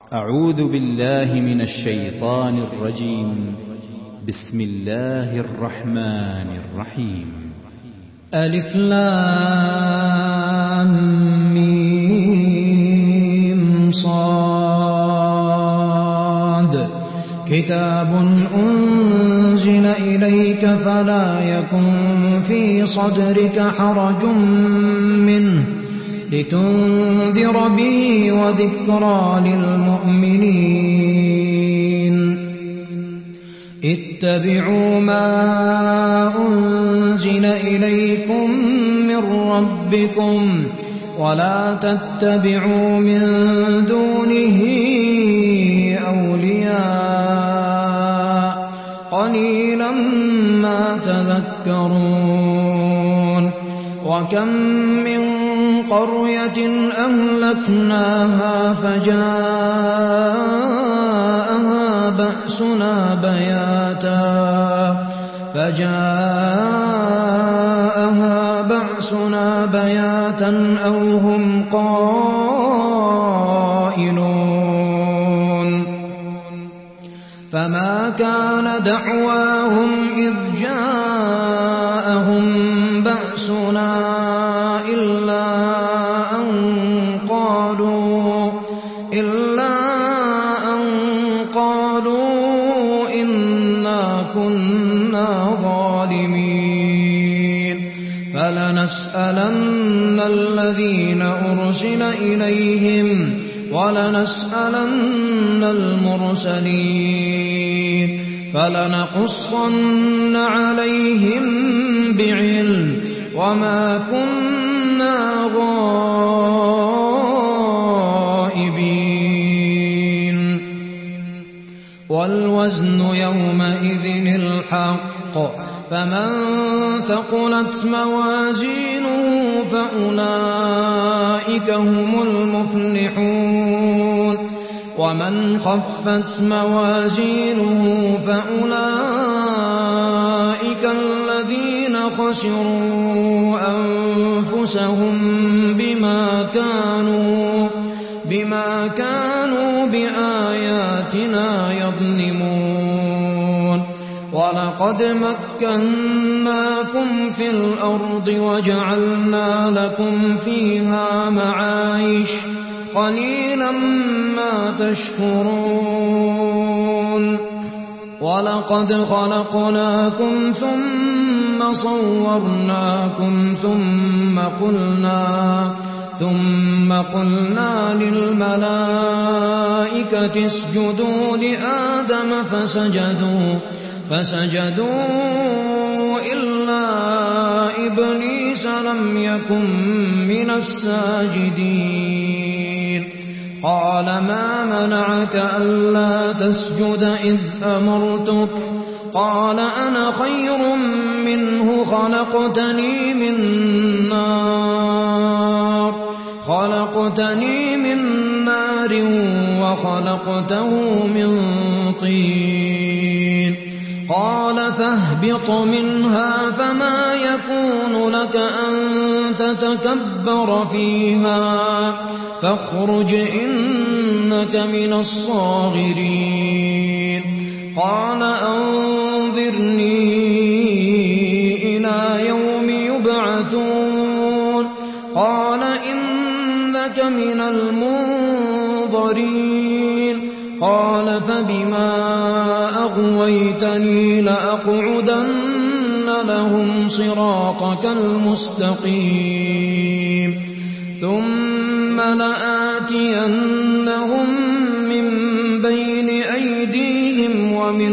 أعوذ بالله من الشيطان الرجيم. بسم الله الرحمن الرحيم. ألف لام ميم صاد كتاب أنزل إليك فلا يكن في صدرك حرج منه لتنذر به وذكرى للمؤمنين. اتبعوا ما أنزل إليكم من ربكم ولا تتبعوا من دونه أولياء قليلا ما تذكرون. وكم من قرية أهلكناها فجاءها بأسنا بياتا أو هم قائلون. فما كان دعواهم إذ جاءهم بأسنا إلا أن قالوا إنا كنا ظالمين. فلنسألن الذين أرسل إليهم ولنسألن المرسلين فلنقصن عليهم بعلم وما كنا غائبين. والوزن يومئذ الحق فمن ثقلت موازينه فأولئك هم المفلحون. ومن خفت موازينه فأولئك الذين خسروا أنفسهم بما كانوا بآياتنا يظلمون. ولقد مكناكم في الأرض وجعلنا لكم فيها معايش قليلا ما تشكرون. ولقد خلقناكم ثم صورناكم ثم قلنا للملائكة اسجدوا لآدم فسجدوا إلا إبليس لم يكن من الساجدين. قال ما منعك ألا تسجد إذ أمرتك؟ قال أنا خير منه خلقتني من نار وخلقته من طين. قال فاهبط منها فما يكون لك أن تتكبر فيها فاخرج إنك من الصاغرين. قال أنظرني إلى يوم يبعثون. قال إنك من المنظرين. قال فبما أغويتني لأقعدن لهم صراطك المستقيم ثم لآتينهم من بين أيديهم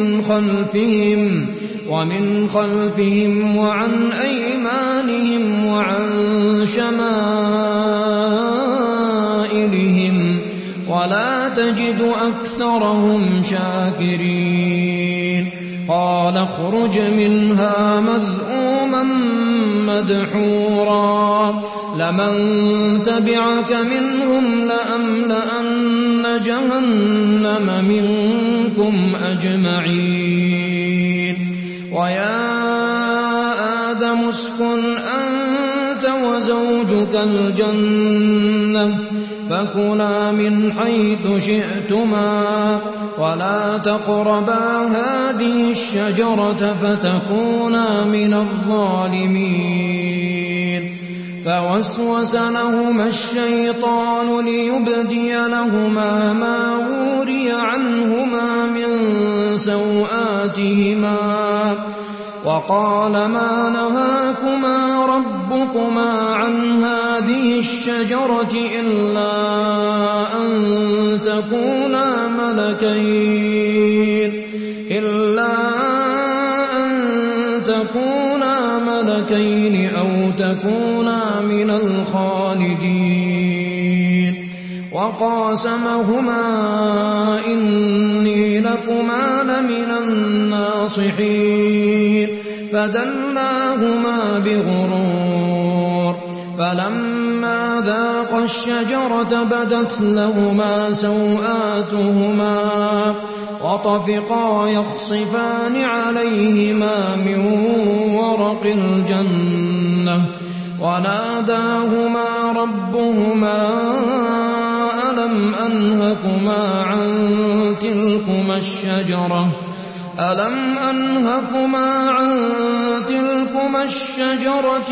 ومن خلفهم وعن أيمانهم وعن شمائلهم ولا تجد أكثرهم شاكرين. قال اخرج منها مذءوما مدحورا لمن تبعك منهم لأملأن جهنم منكم أجمعين. ويا آدم اسكن أنت وزوجك الجنة فكلا من حيث شئتما ولا تقربا هذه الشجرة فتكونا من الظالمين فوسوس لهما الشيطان ليبدي لهما ما وري عنهما من سوآتهما وقال ما نهاكما ربكما عن هذه الشجرة إلا أن تكونا ملكين أو تكونا من الخالدين وقاسمهما إني لكما لمن الناصحين فدلاهما بغرور فلما ذاقا الشجرة بدت لهما سوآتهما وطفقا يخصفان عليهما من ورق الجنة وناداهما ربهما ألم أنهكما عن تلكما الشجرة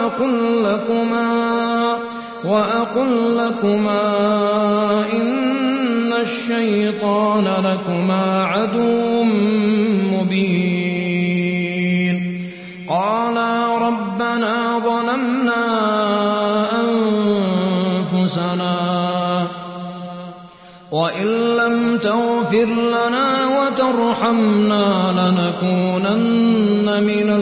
وأقل لكما إن الشيطان لكما عدو مبين قالا ربنا ظلمنا أنفسنا وإن لم تغفر لنا وترحمنا لنكونن من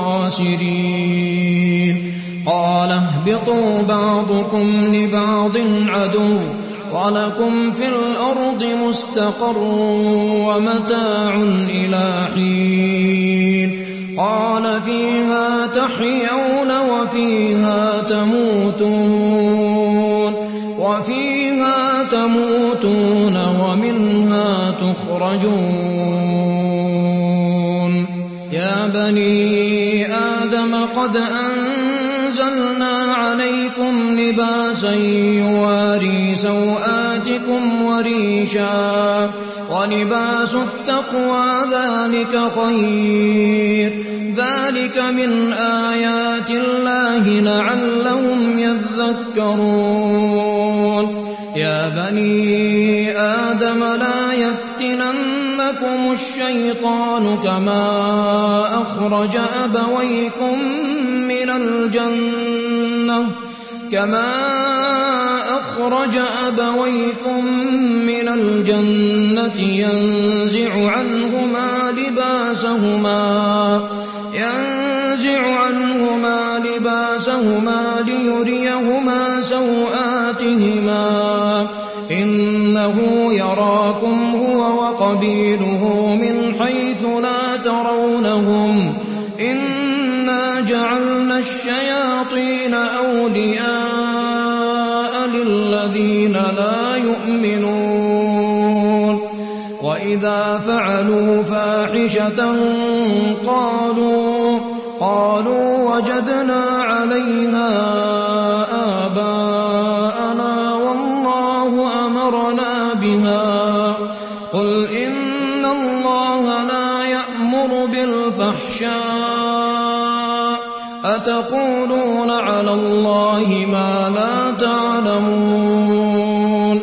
الخاسرين قال اهبطوا بعضكم لبعض عدو ولكم في الأرض مستقر ومتاع إلى حين قال فيها تحيون وفيها تموتون ومنها تخرجون يا بني آدم قد أنزلنا عليكم لباسا يواري سوآتكم وريشا ولباس التقوى ذلك خير ذلك من آيات الله لعلهم يذكرون يا بني آدم لا يفتننكم الشيطان كما أخرج أبويكم من الجنة ينزع عنهما لباسهما ليريهما سوآتهما إنه يراكم هو وقبيله من حيث لا ترونهم إنا جعلنا الشياطين أولياء للذين لا يؤمنون وإذا فعلوا فاحشة قالوا وجدنا عليها آباءنا والله أمرنا بها قل إن الله لا يأمر بالفحشاء أتقولون على الله ما لا تعلمون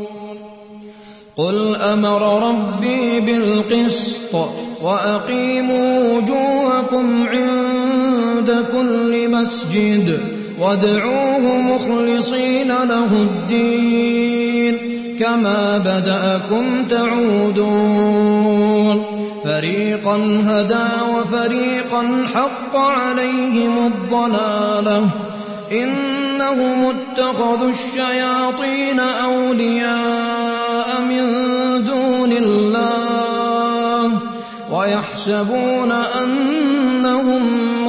قل أمر ربي بالقسط وأقيموا وجوهكم عند كل مسجد وادعوه مخلصين له الدين كما بدأكم تعودون فريقا هدى وفريقا حق عليهم الضلالة إنهم اتخذوا الشياطين أولياء من دون الله ويحسبون أنهم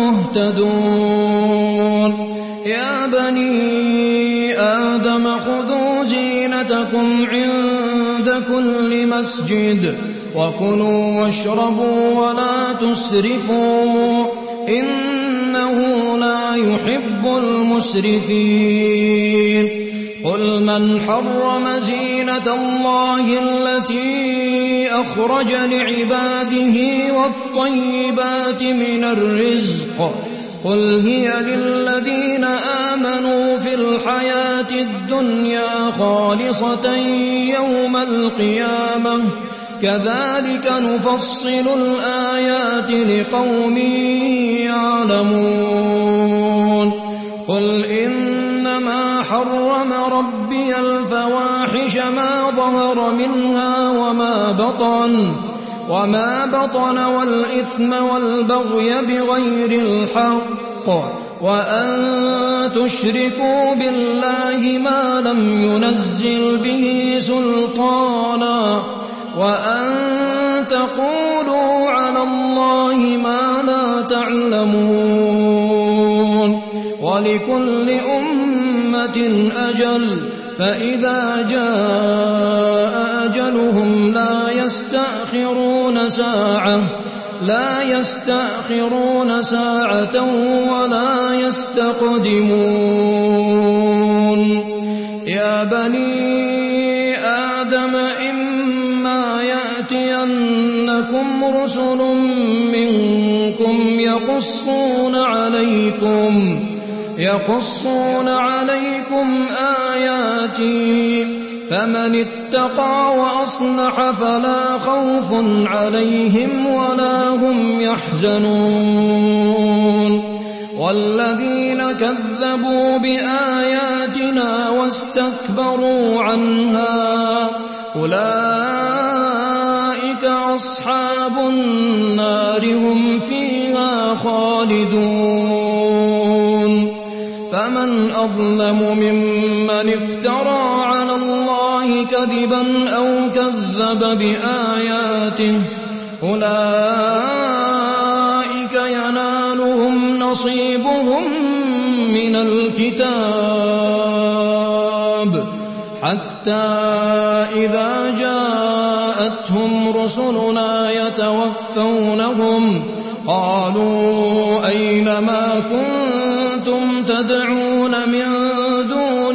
مهتدون يا بني آدم خذوا زينتكم عند كل مسجد وكلوا واشربوا ولا تسرفوا إنه لا يحب المسرفين قل من حرم زينة الله التي أخرج لعباده والطيبات من الرزق قل هي للذين آمنوا في الحياة الدنيا خالصة يوم القيامة كذلك نفصل الآيات لقوم يعلمون قل إنما حرم ربي الفواحش ما ظهر منها وما بطن والإثم والبغي بغير الحق وأن تشركوا بالله ما لم ينزل به سلطانا وأن تقولوا على الله ما لا تعلمون ولكل أمة أجل فإذا جاء أجلهم لا يستأخرون ساعة ولا يستقدمون يا بني آدم إما يأتينكم رسل منكم يقصون عليكم آياتي فمن اتقى وأصلح فلا خوف عليهم ولا هم يحزنون والذين كذبوا بآياتنا واستكبروا عنها أولئك أصحاب النار هم فيها خالدون فمن أظلم ممن افترى على الله كذبا أو كذب بآياته أولئك ينالهم نصيبهم من الكتاب حتى إذا جاءتهم رسلنا يتوفونهم قالوا أين ما كنتم تدعون من دون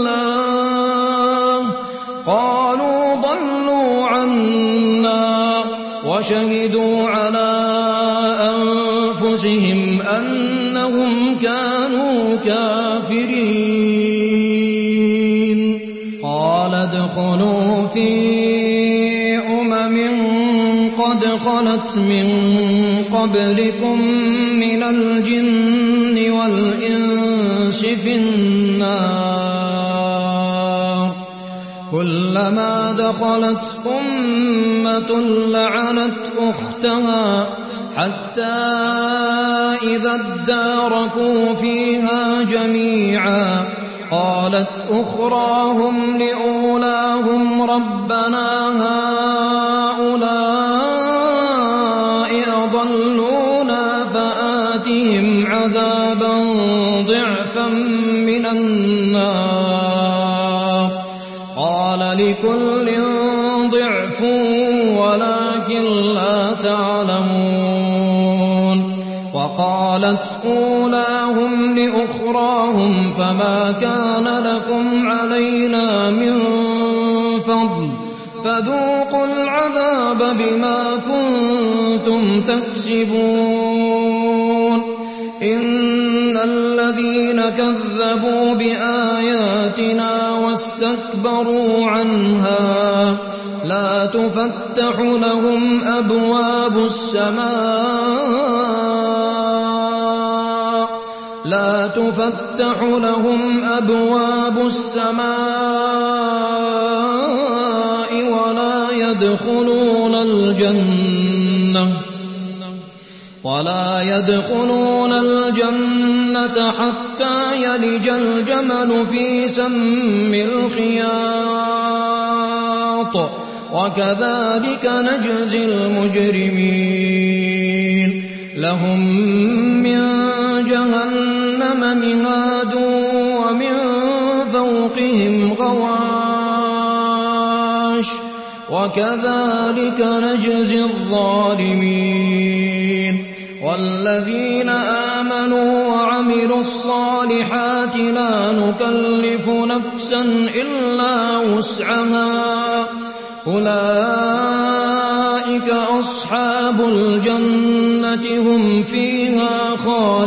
الله قالوا ضلوا عنا وشهدوا على أنفسهم أنهم كانوا كافرين قال ادخلوا في قد خلت من قبلكم من الجن والإنس في النار كلما دخلت أمة لعنت أختها حتى إذا اداركوا فيها جميعا قالت أخراهم لأولاهم ربنا هؤلاء أضلونا فآتهم عذابا ضعفا من النار قال لكل ضعف ولكن لا تعلمون وقالت أولاهم لأخراهم فما كان لكم علينا من فضل فذوقوا العذاب بما كنتم تكسبون إن الذين كذبوا بآياتنا واستكبروا عنها لا تفتح لهم أبواب السماء ولا يدخلون الجنة حتى يلج الجمل في سم الخياط وكذلك نجزي المجرمين لهم من جهنم مهاد ومن فوقهم غواش وكذلك نجزي الظالمين والذين آمنوا وعملوا الصالحات لا نكلف نفسا إلا وسعها أولئك أصحاب الجنة هم فيها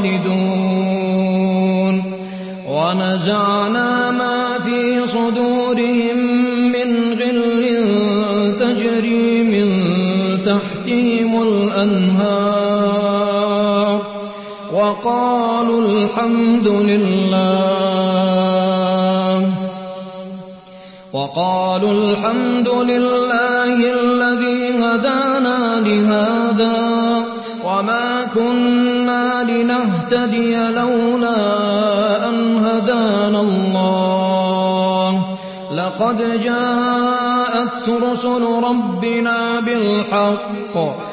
خالدون ونزعنا ما في صدورهم من غل تجري من تحتهم الأنهار وقالوا الحمد لله الذي هدانا لهذا وما كنا لنهتدي لولا أن هدانا الله لقد جاءت رسل ربنا بالحق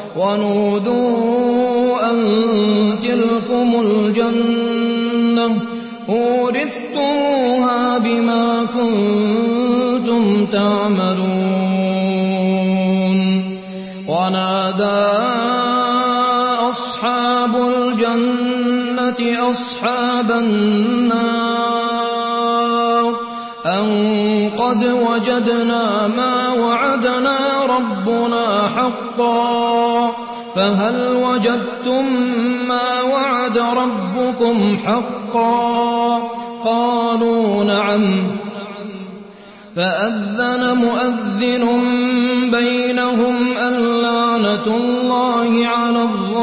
ونودوا أن تلكم الجنة أورثتموها بما كنتم تعملون ونادى أصحاب الجنة أصحاب النار أن قد وجدنا ما وعدنا ربنا حقا فهل وجدتم ما وعد ربكم حقا قالوا نعم فأذن مؤذن بينهم اللعنة الله على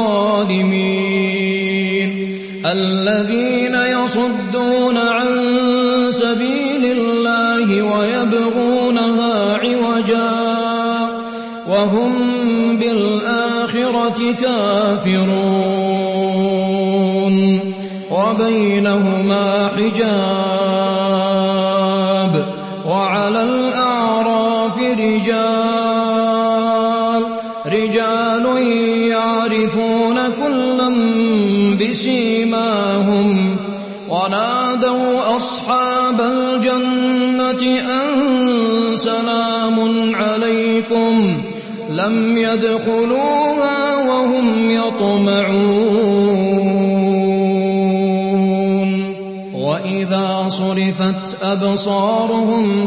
الظالمين الذين يصدون عن سبيل الله ويبغونها عوجا وهم بالآخرة كافرون وبينهما حجاب وعلى الأعراف رجال يعرفون كلا بسيماهم ونادوا أصحاب الجنة أن سلام عليكم لم يدخلوها وهم يطمعون وإذا صرفت أبصارهم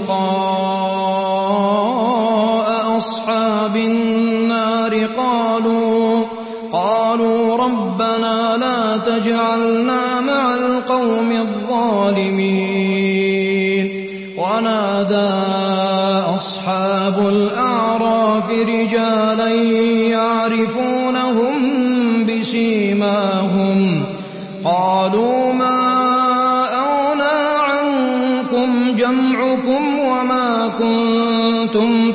تلقاء أصحاب النار قالوا ربنا لا تجعلنا مع القوم الظالمين ونادى أصحاب الأعراف رجالا يعرفونهم بسيماهم قالوا ما أغنى عنكم جمعكم وما كنتم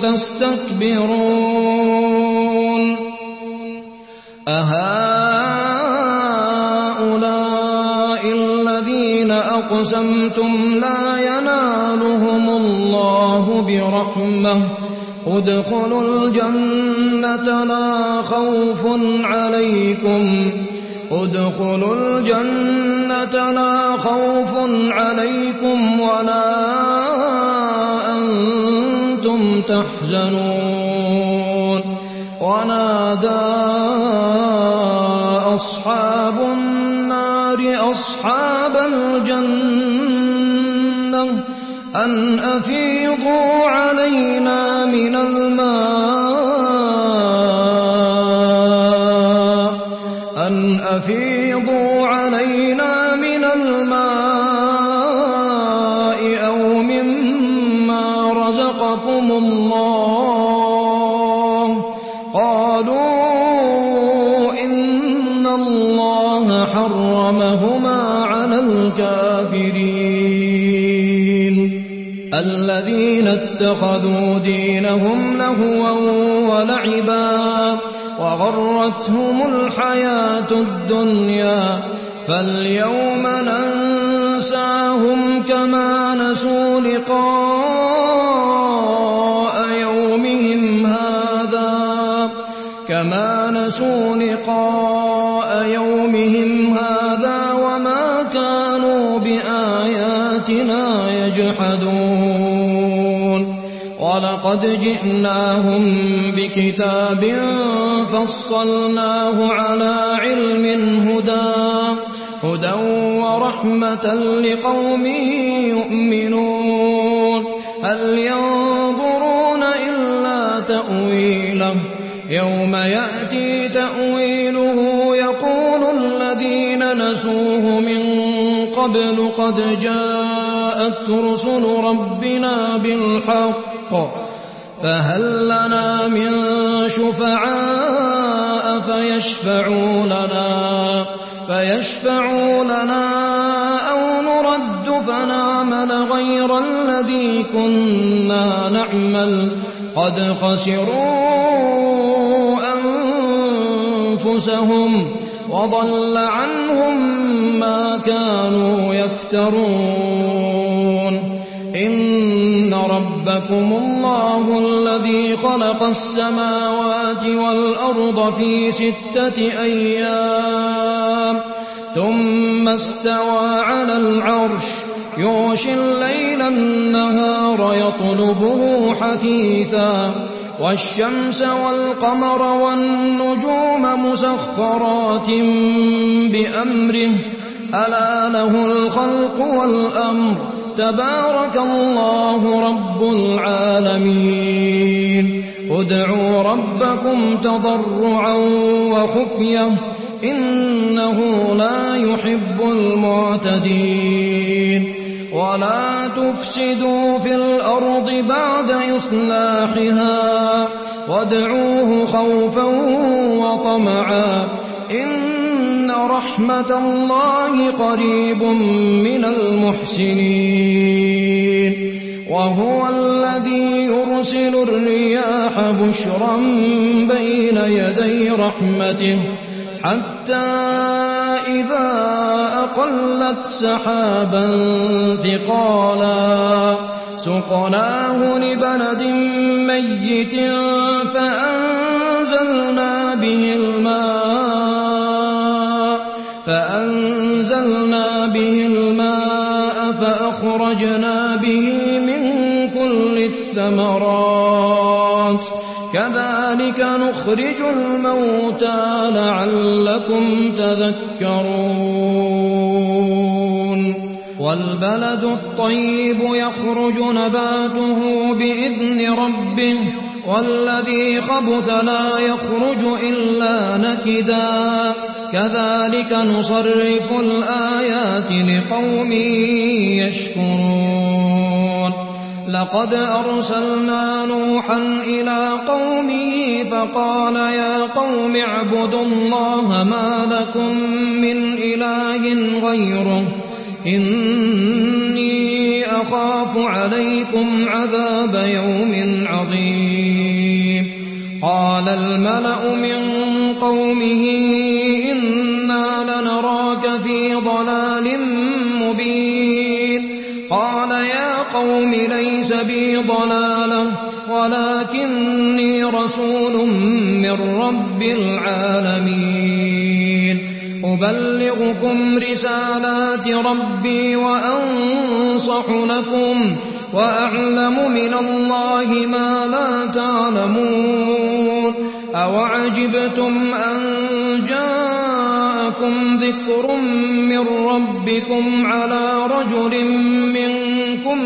تستكبرون أهؤلاء الذين أقسمتم لا ينالهم الله برحمة ادخلوا الجنة لا خوف عليكم ولا أنتم تحزنون ونادى أصحاب النار أصحاب الجنة أن أفيضوا علينا من الماء أو مما رزقكم الله قالوا إن الله حرمهما على الكافرين الذين اتخذوا دينهم لهوا ولعبا وغرتهم الحياة الدنيا فاليوم ننساهم كما نسوا لقاء يومهم هذا وما كانوا بآياتنا يجحدون قال قد جئناهم بكتاب فصلناه على علم هدى ورحمة لقوم يؤمنون هل ينظرون إلا تأويله يوم يأتي تأويله يقول الذين نسوه من قبل قد جاءت رسل ربنا بالحق فهل لنا من شفعاء فيشفعوا لنا أو نرد فنعمل غير الذي كنا نعمل قد خسروا أنفسهم وضل عنهم ما كانوا يفترون إن ربكم الله الذي خلق السماوات والأرض في 6 أيام ثم استوى على العرش يغشي الليل النهار يطلبه حثيثا والشمس والقمر والنجوم مسخرات بأمره ألا له الخلق والأمر تبارك الله رب العالمين ادعوا ربكم تضرعا وخفية إنه لا يحب المعتدين ولا تفسدوا في الأرض بعد إصلاحها وادعوه خوفا وطمعا إن رحمة الله قريب من المحسنين وهو الذي يرسل الرياح بشرا بين يدي رحمته حتى إذا أقلت سحابا ثقالا سقناه لبلد ميت فأنزلنا به الماء فأخرجنا به من كل الثمرات كذلك نخرج الموتى لعلكم تذكرون والبلد الطيب يخرج نباته بإذن ربه والذي خبث لا يخرج إلا نكدا كذلك نصرف الآيات لقوم يشكرون لقد أرسلنا نوحا إلى قومه فقال يا قوم اعبدوا الله ما لكم من إله غيره إني أخاف عليكم عذاب يوم عظيم قال الملأ من قومه إنا لنراك في ضلال مبين قال يا قوم ليس بي ضلالة ولكني رسول من رب العالمين أبلغكم رسالات ربي وأنصح لكم وأعلم من الله ما لا تعلمون أوعجبتم أن جاءكم ذكر من ربكم على رجل منكم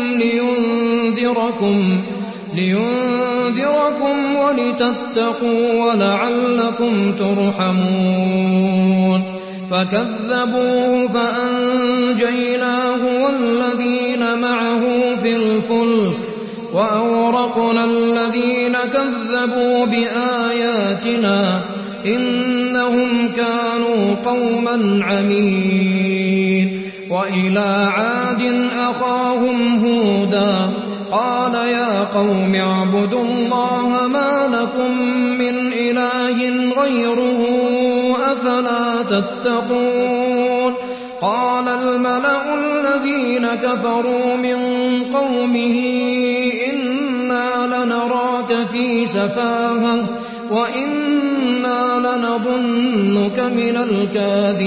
لينذركم ولتتقوا ولعلكم ترحمون فكذبوه فأنجيناه والذين معه في الفلك وأورقنا الذين كذبوا بآياتنا إنهم كانوا قوما عمين وإلى عاد أخاهم هودا قال يا قوم اعبدوا الله ما لكم من إله غيره أفلا تتقون قال الملأ الذين كفروا من قومه إنا لنراك في سفاهة وإنا لنظنك من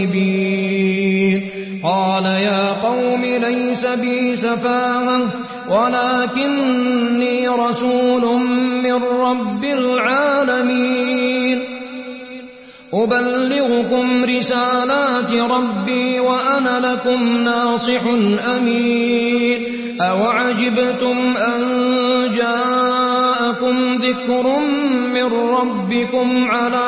الكاذبين قال يا قوم ليس بي سفاهة ولكني رسول من رب العالمين أبلغكم رسالات ربي وأنا لكم ناصح أمين أوعجبتم أن جاءكم ذكر من ربكم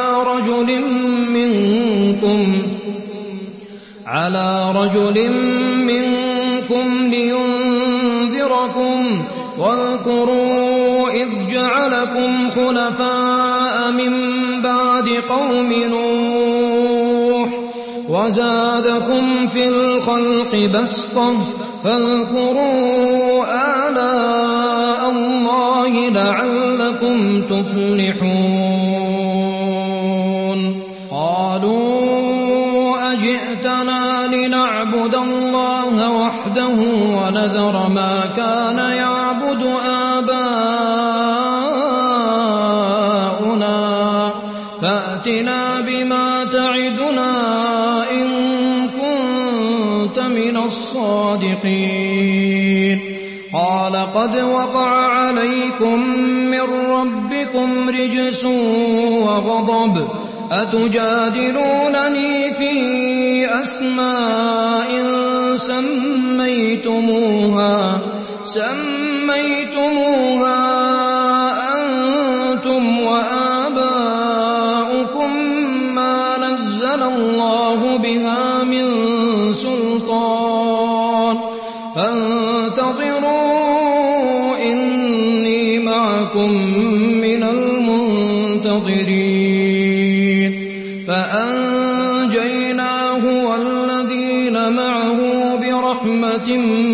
على رجل منكم لينذركم واذكروا إذ جعلكم خلفاء من بعد قوم نوح وزادكم في الخلق بسطة فاذكروا آلاء الله لعلكم تفلحون قالوا أجئتنا لنعبد الله وحده ونذر ما كان يعبد آباؤنا فأتنا بما تعدنا إن كنت من الصادقين قال قد وقع عليكم من ربكم رجس وغضب أتجادلونني في أسماء سميتموها أنتم وآباؤكم ما نزل الله بها من سلطان فانتظروا إني معكم من المنتظرين فأنجيناه والذين معه برحمة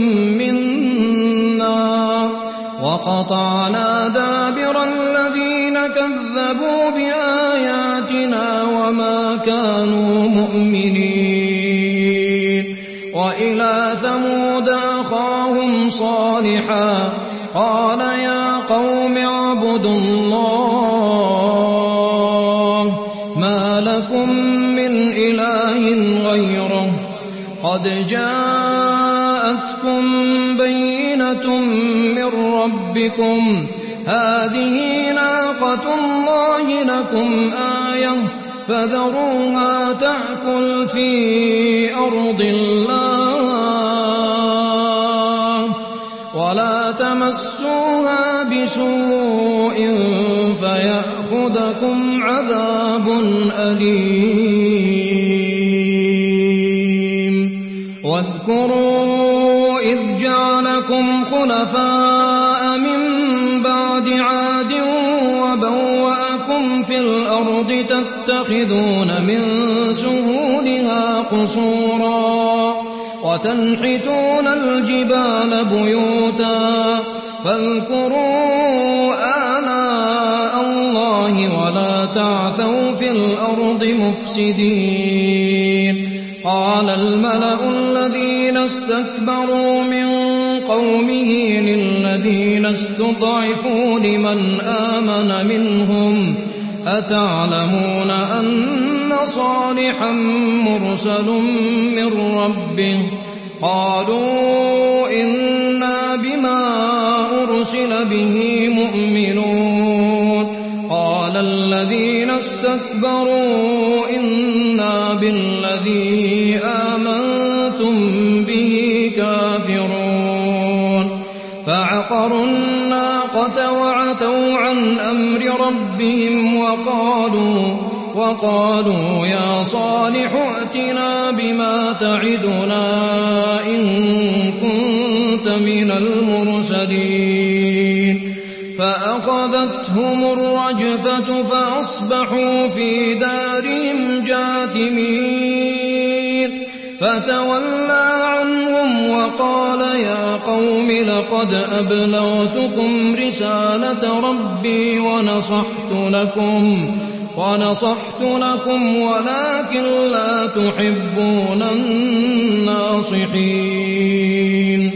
منا وقطعنا دابر الذين كذبوا بآياتنا وما كانوا مؤمنين وإلى ثمود أخاهم صالحا قال يا قوم اعبدوا الله ما لكم من إله غيره قد جاءتكم بينة من ربكم هذه ناقة الله لكم آية فذروها تأكل في أرض الله ولا تمسوها بسوء فيأخذكم عذاب أليم واذكروا إذ جعلكم خلفاء من بعد عاد وبوأكم في الأرض تتخذون من سهولها قصورا وتنحتون الجبال بيوتا فاذكروا آلاء الله ولا تعثوا في الأرض مفسدين قال الملأ الذين استكبروا من قومه للذين استضعفوا لمن آمن منهم أتعلمون أن صالحا مرسل من ربه قالوا إنا بما أرسل به مؤمنون قال الذين استكبروا إنا بالذي آمنتم به كافرون فعقروا الناقة وعتوا عن أمر ربهم وقالوا يا صالح ائتنا بما تعدنا إن كنت من المرسلين فأخذتهم الرجفة فأصبحوا في دارهم جاثمين فتولى عنهم وقال يا قوم لقد أبلغتكم رسالة ربي ونصحت لكم ولكن لا تحبون الناصحين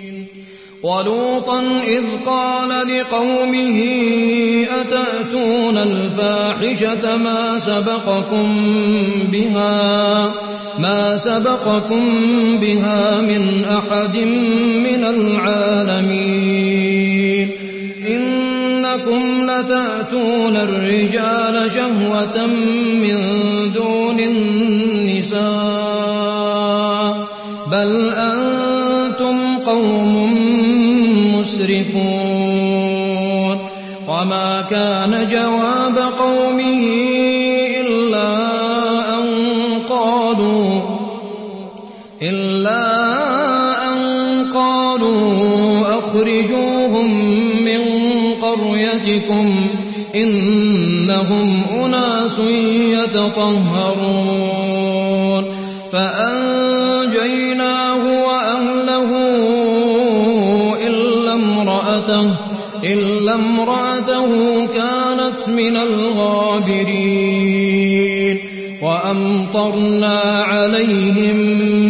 ولوطا إذ قال لقومه أتأتون الفاحشة ما سبقكم بها من أحد من العالمين إنكم لتأتون الرجال شهوة من دون النساء بل أنتم قوم مسرفون وما كان جواب قومه إلا أن قالوا أخرجوهم من قريتكم إنهم أناس يتطهرون فأنجيناه وأهله إلا امرأته كانت من الغابرين وأمطرنا عليهم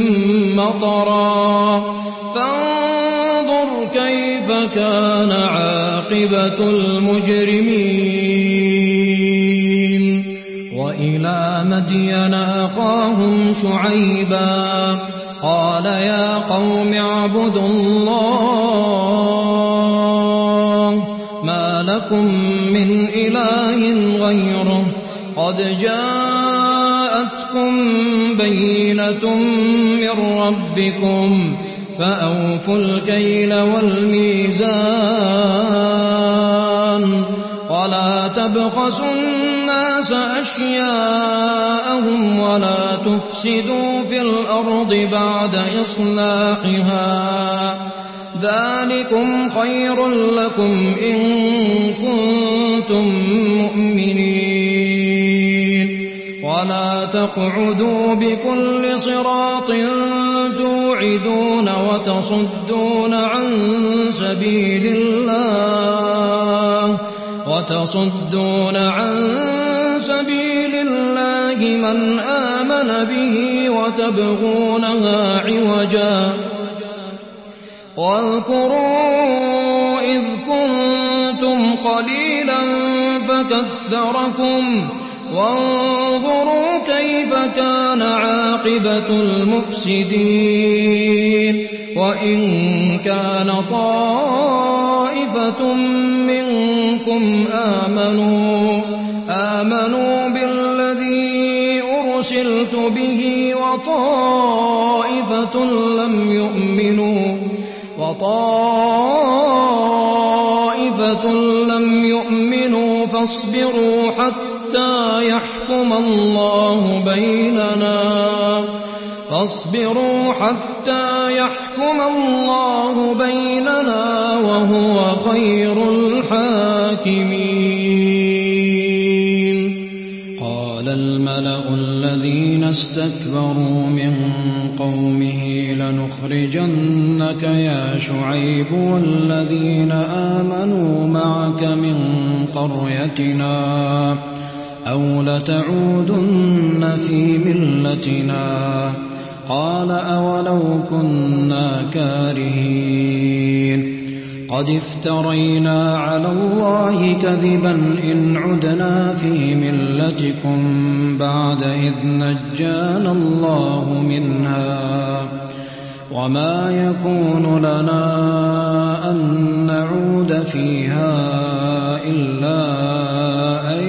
مطرا فانظر كيف كان عاقبة المجرمين وإلى مدين أخاهم شعيبا قال يا قوم اعبدوا الله ما لكم من إله غيره قد جاءتكم بينة من ربكم فأوفوا الكيل والميزان ولا تبخسوا الناس أشياءهم ولا تفسدوا في الأرض بعد إصلاحها ذلكم خير لكم إن كنتم مؤمنين ولا تقعدوا بكل صراط توعدون وتصدون عن سبيل الله من آمن به وتبغونها عوجا واذكروا إذ كنتم قليلا فكثركم وانظروا كيف كان عاقبة المفسدين وإن كان طائفة منكم آمنوا بالذي أرسلت به وطائفة لم يؤمنوا فاصبروا حتى يحكم الله بيننا وهو خير الحاكمين قال الملأ الذين استكبروا من قومه لنخرجنك يا شعيب والذين آمنوا معك من قريتنا أو لتعودن في ملتنا قال أولو كنا كارهين قد افترينا على الله كذبا إن عدنا في ملتكم بعد إذ نجانا الله منها وما يكون لنا أن نعود فيها إلا أن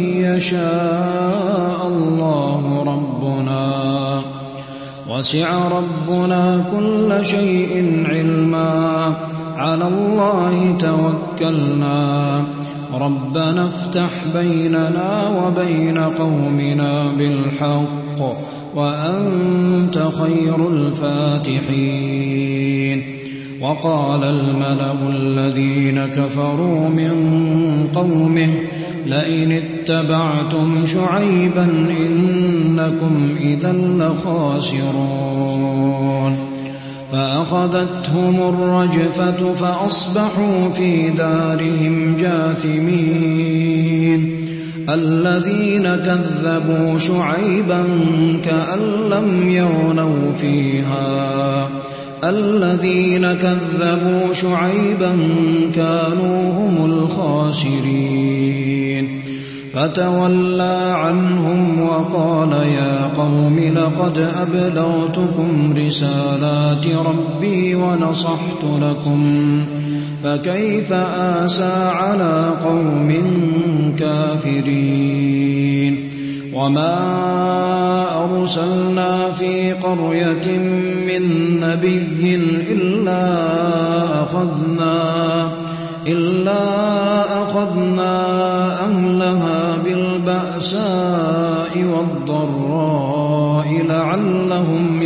يشاء الله ربنا وسع ربنا كل شيء علما على الله توكلنا ربنا افتح بيننا وبين قومنا بالحق وأنت خير الفاتحين وقال الملأ الذين كفروا من قومه لئن اتبعتم شعيبا إنكم إذا لخاسرون فأخذتهم الرجفة فأصبحوا في دارهم جاثمين الذين كذبوا شعيبا كأن لم يغنوا فيها الذين كذبوا شعيبا كانوا هم الخاسرين فتولى عنهم وقال يا قوم لقد أبلغتكم رسالات ربي ونصحت لكم فكيف آسى على قوم كافرين وما أرسلنا في قرية من نبي إلا أخذنا أهلها بالبأساء والضراء لعلهم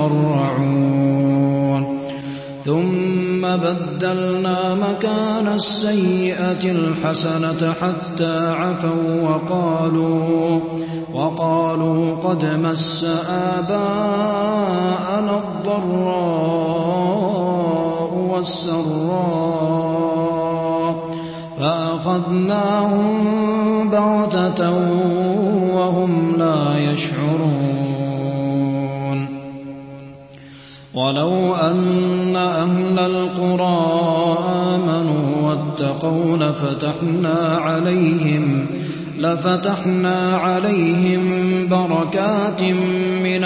يضرعون ثم بدلنا مكان السيئة الحسنة حتى عفوا وقالوا قد مس آباءنا الضراء والسراء فأخذناهم بغتة وهم لا يشعرون ولو أن أهل القرى آمنوا واتقوا لفتحنا عليهم بركات من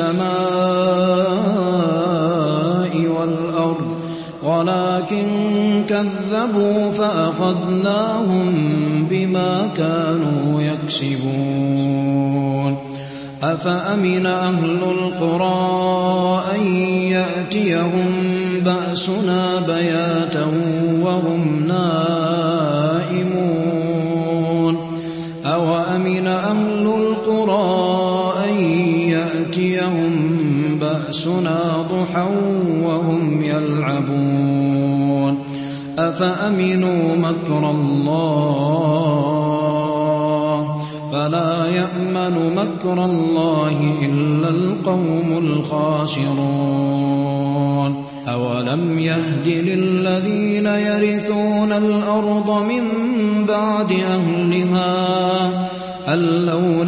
السماء والأرض ولكن كذبوا فأخذناهم بما كانوا يكسبون أفأمن أهل القرى أن يأتيهم بأسنا بياتا وهم نائمون أوأمن أهل القرى أن يأتيهم بأسنا ضحى وهم يلعبون أفأمنوا مكر الله فلا يأمن مكر الله إلا القوم الخاسرون أولم يهد للذين يرثون الأرض من بعد أهلها أن لو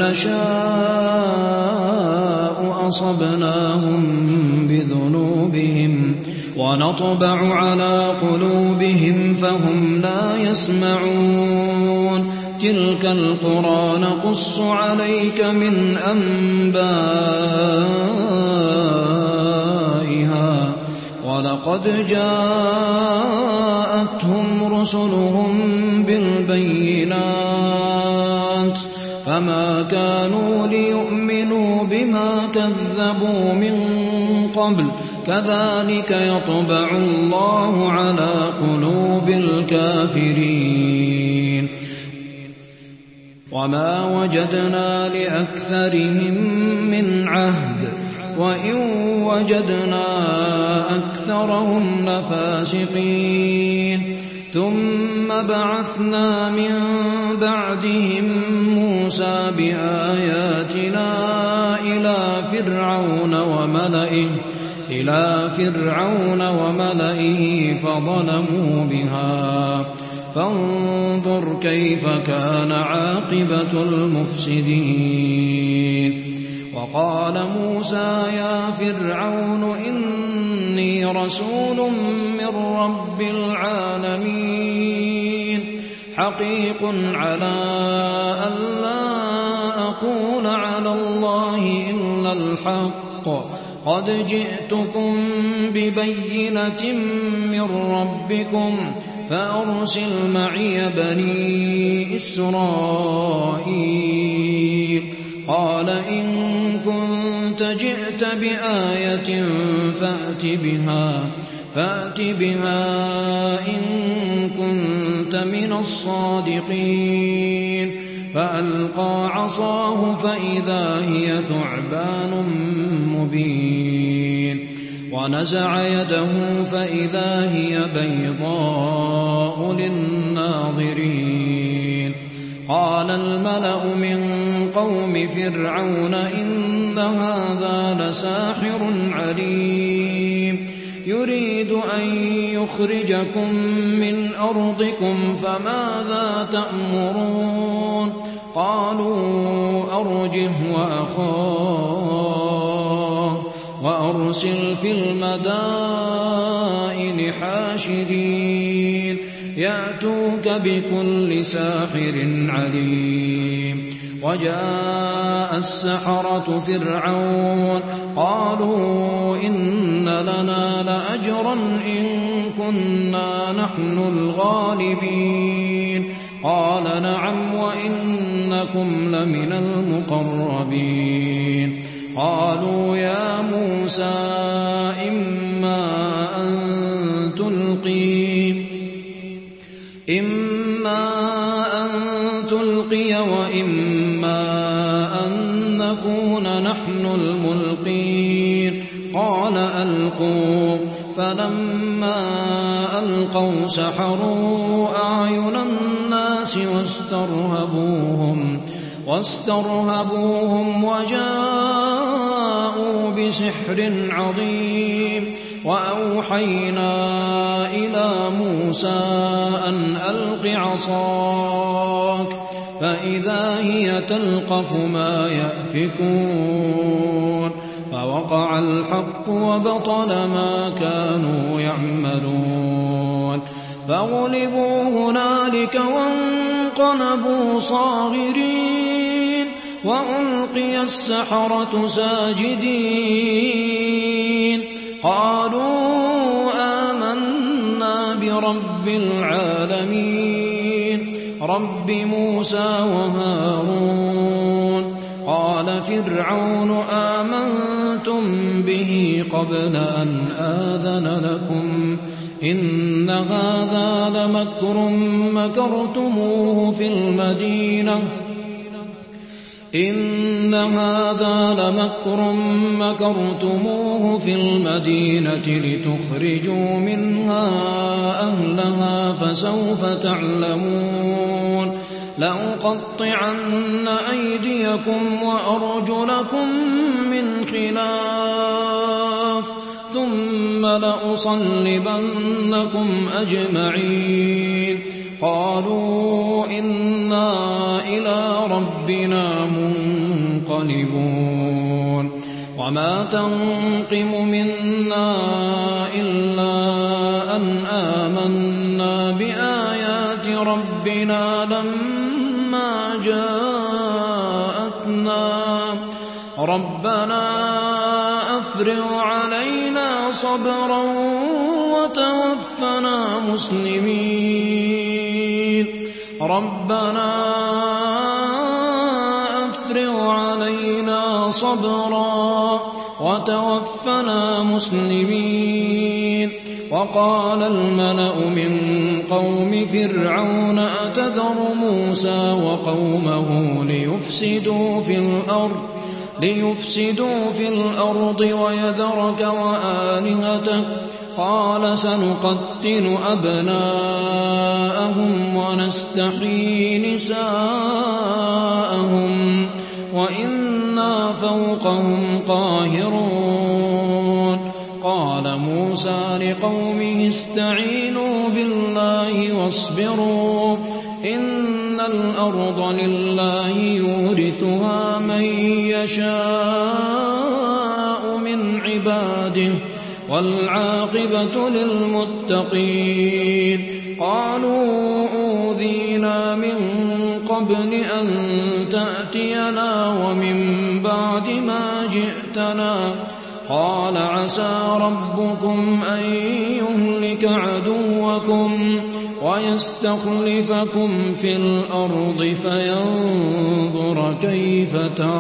نشاء أصبناهم بذنوبهم ونطبع على قلوبهم فهم لا يسمعون تلك القرى نقص عليك من أنبائها ولقد جاءتهم رسلهم بالبينات فما كانوا ليؤمنوا بما كذبوا من قبل كذلك يطبع الله على قلوب الكافرين وما وجدنا لأكثرهم من عهد وإن وجدنا أكثرهم لفاسقين ثم بعثنا من بعدهم موسى بآياتنا إلى فرعون وملئه فظلموا بها فانظر كيف كان عاقبة المفسدين وقال موسى يا فرعون إني رسول من رب العالمين حقيق على ألا أقول على الله إلا الحق قد جئتكم ببينة من ربكم فأرسل معي بني إسرائيل قال إن كنت جئت بآية فأت بها إن كنت من الصادقين فألقى عصاه فإذا هي ثعبان مبين ونزع يده فإذا هي بيضاء للناظرين قال الملأ من قوم فرعون إن هذا لساحر عليم يريد أن يخرجكم من أرضكم فماذا تأمرون قالوا أرجه وأخاه وأرسل في المدائن حاشرين يأتوك بكل ساحر عليم وجاء السحرة فرعون قالوا إن لنا لأجرا إن كنا نحن الغالبين قال نعم وإنكم لمن المقربين قالوا يا موسى إما أن تلقي وإما أن نكون نحن الملقين قال ألقوا فلما ألقوا سحروا أعين الناس واسترهبوهم وجاءوا بسحر عظيم وأوحينا إلى موسى أن ألق عصاك فإذا هي تلقف ما يأفكون فوقع الحق وبطل ما كانوا يعملون فغلبوا هنالك وانقلبوا صاغرين وألقي السحرة ساجدين قالوا آمنا برب العالمين رب موسى وهارون قال فرعون آمنتم به قبل أن آذن لكم إن هذا لمكر مكرتموه في المدينة لتخرجوا منها أهلها فسوف تعلمون لأقطعن أيديكم وأرجلكم من خلاف ثم لأصلبنكم أجمعين قالوا إنا إلى ربنا منقلبون وما تنقم منا إلا أن آمنا بآيات ربنا لما جاءتنا ربنا أفرغ علينا صبرا وتوفنا مسلمين ربنا أفرغ علينا صبرا وتوفنا مسلمين وقال الملأ من قوم فرعون أتذر موسى وقومه ليفسدوا في الأرض ويذرك وآلهتك قال سنقتل أبناءهم ونستحيي نساءهم وإنا فوقهم قاهرون قال موسى لقومه استعينوا بالله واصبروا إن الأرض لله يورثها من يشاء من عباده والعاقبة للمتقين قالوا أوذينا من قبل أن تأتينا ومن بعد ما جئتنا قال عسى ربكم أن يهلك عدوكم ويستخلفكم في الأرض فينظر كيف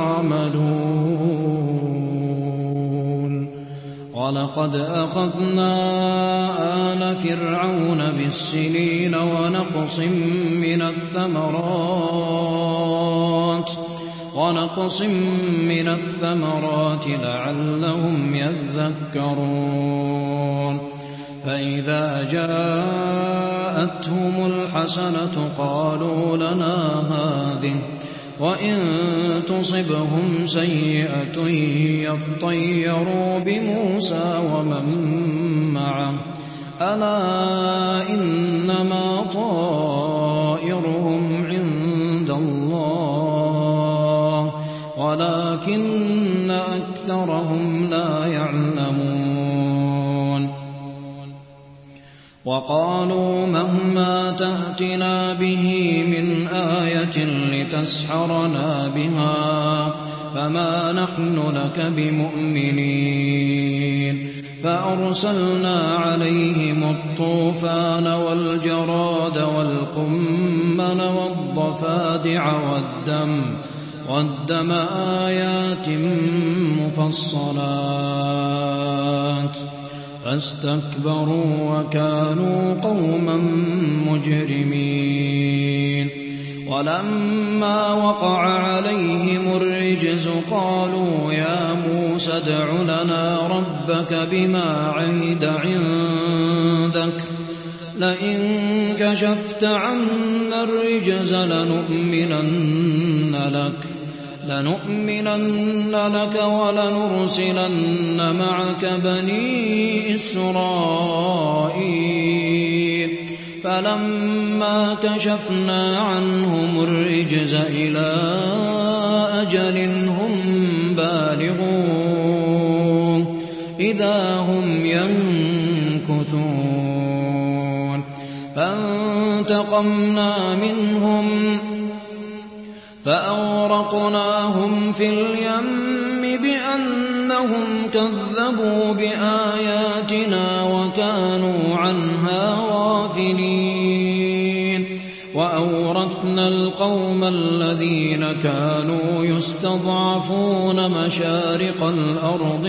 تعملون ولقد أخذنا آل فرعون بالسنين ونقص من الثمرات لعلهم يذكرون فإذا جاءتهم الحسنة قالوا لنا هذه وإن تصبهم سيئة يطيروا بموسى ومن معه ألا إنما طائرهم عند الله ولكن أكثرهم لا يعلمون وقالوا مهما تأتنا به من آية لتسحرنا بها فما نحن لك بمؤمنين فأرسلنا عليهم الطوفان والجراد والقمل والضفادع والدم آيات مفصلات فاستكبروا وكانوا قوما مجرمين ولما وقع عليهم الرجز قالوا يا موسى ادع لنا ربك بما عهد عندك لئن كشفت عنا الرجز لنؤمنن لك ولنرسلن معك بني إسرائيل فلما كشفنا عنهم الرجز إلى أجل هم بالغوه إذا هم ينكثون فانتقمنا منهم فأغرقناهم في اليم بأنهم كذبوا بآياتنا وكانوا عنها غافلين وأورثنا القوم الذين كانوا يستضعفون مشارق الأرض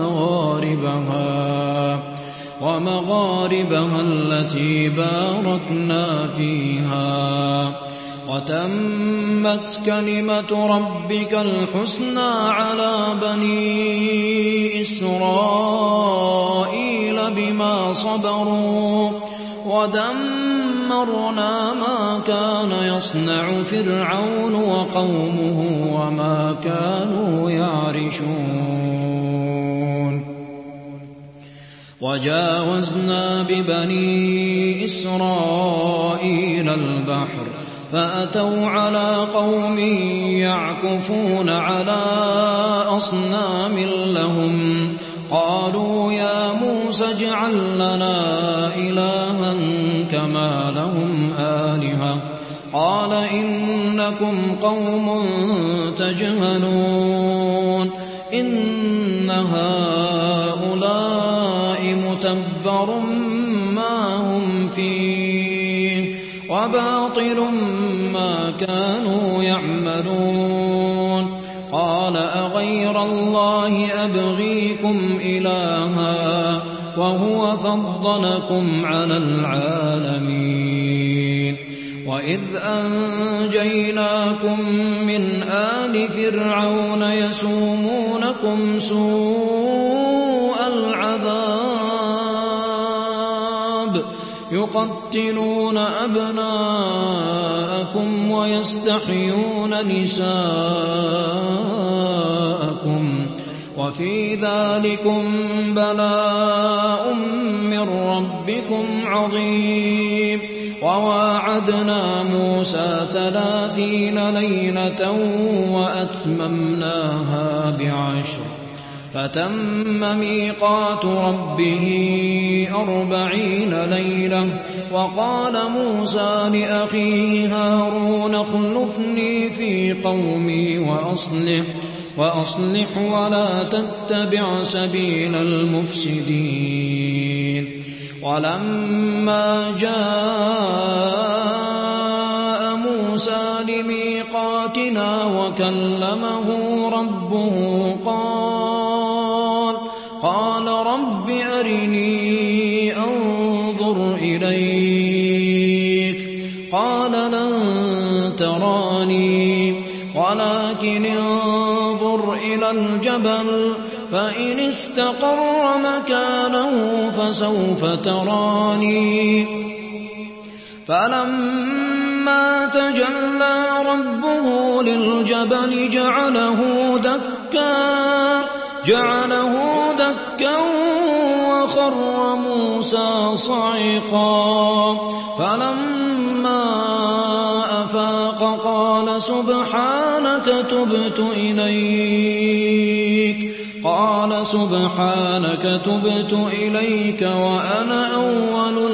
ومغاربها التي باركنا فيها وتمت كلمة ربك الحسنى على بني إسرائيل بما صبروا ودمرنا ما كان يصنع فرعون وقومه وما كانوا يعرشون وجاوزنا ببني إسرائيل البحر فأتوا على قوم يعكفون على أصنام لهم قالوا يا موسى اجعل لنا إلها كما لهم آلهة قال إنكم قوم تجهلون إن هؤلاء متبر ما هم فيه وباطل ما كانوا يعملون قال أغير الله أبغيكم إلها وهو فضلكم على العالمين وإذ أنجيناكم من آل فرعون يسومونكم سوء العذاب يقتلون أبناءكم ويستحيون نساءكم وفي ذلكم بلاء من ربكم عظيم وواعدنا موسى 30 ليلة وأتممناها ب10 فتم ميقات ربه 40 ليلة وقال موسى لأخيه هارون اخلفني في قومي وأصلح ولا تتبع سبيل المفسدين ولما جاء موسى لميقاتنا وكلمه ربه قال رب أرني أنظر إليك قال لن تراني ولكن انظر إلى الجبل فإن استقر مكانه فسوف تراني فلما تجلى ربه للجبل جعله دكا وخر موسى صعقا فلما أفاق قال سبحانك تبت إليك قال سبحانك تبت إليك وأنا أول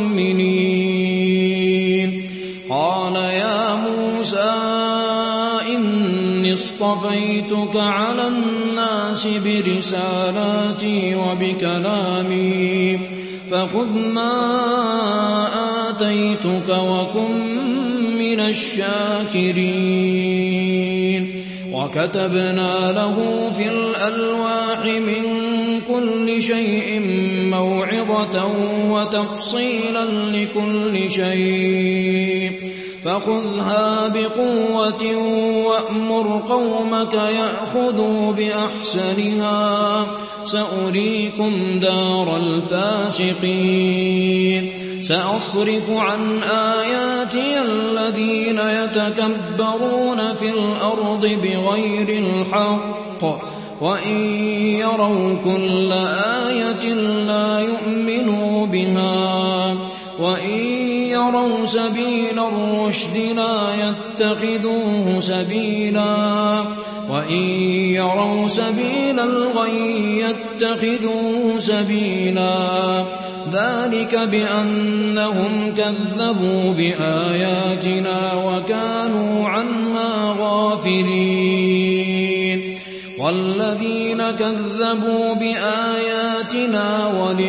المؤمنين قال يا موسى إني اصطفيتك على الناس برسالاتي وبكلامي فخذ ما آتيتك وكن من الشاكرين وكتبنا له في الألواح من كل شيء موعظة وتفصيلا لكل شيء فخذها بقوة وأمر قومك يأخذوا بأحسنها سأريكم دار الفاسقين سأصرف عن آياتي الذين يتكبرون في الأرض بغير الحق وإن يروا كل آية لا يؤمنوا بها وإن يروا سبيل الرشد لا يتخذوه سبيلا وإن يروا سبيل الغي يتخذوه سبيلا ذلك بأنهم كذبوا بآياتنا وكانوا عنها غافلين والذين كذبوا بآياتنا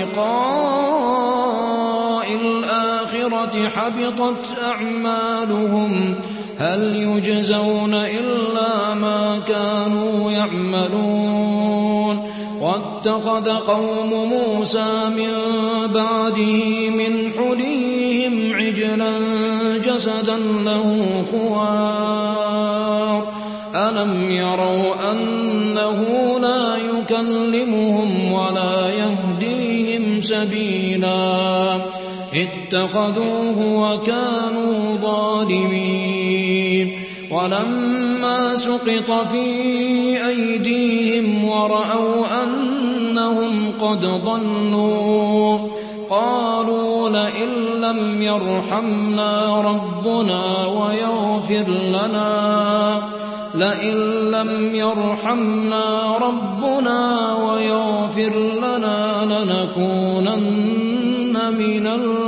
ولقاء الآخرة حبطت أعمالهم هل يجزون إلا ما كانوا يعملون واتخذ قوم موسى من بعده من حليهم عجلا جسدا له خوار ألم يروا أنه لا يكلمهم ولا يهديهم سبيلا اتخذوه وكانوا ظالمين ولما سقط في أيديهم ورأوا أنهم قد ضلوا قالوا لئن لم يرحمنا ربنا ويغفر لنا لنكونن من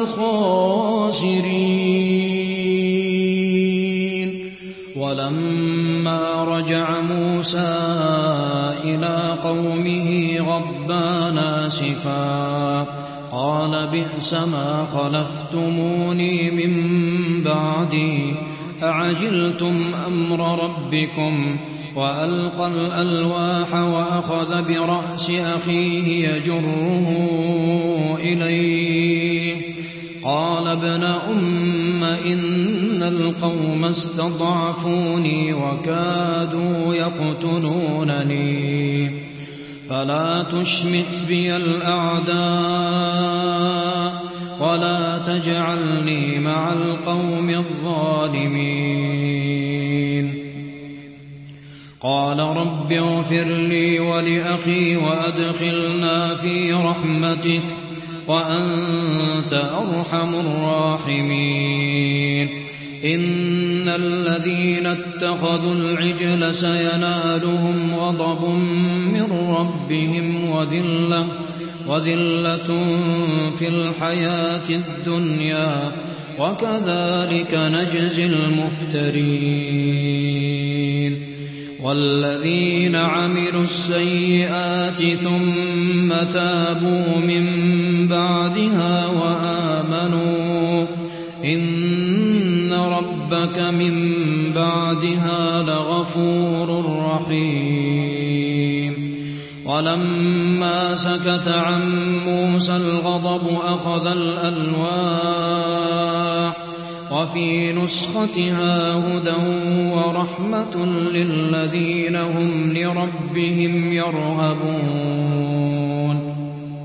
الخاسرين ولما رجع موسى إلى قومه غضبان آسفا قال بئس ما خلفتموني من بعدي أعجلتم أمر ربكم وألقى الألواح وأخذ برأس أخيه يجره إليه قال ابن أم إن القوم استضعفوني وكادوا يقتلونني فلا تشمت بي الأعداء ولا تجعلني مع القوم الظالمين قال رب اغفر لي ولأخي وأدخلنا في رحمتك وأنت أرحم الراحمين إن الذين اتخذوا العجل سينالهم غضب من ربهم وذلة في الحياة الدنيا وكذلك نجزي المفترين والذين عملوا السيئات ثم تابوا من بعدها وآمنوا إن ربك من بعدها لغفور رحيم ولما سكت عن موسى الغضب أخذ الألواح وفي نسختها هدى ورحمة للذين هم لربهم يرهبون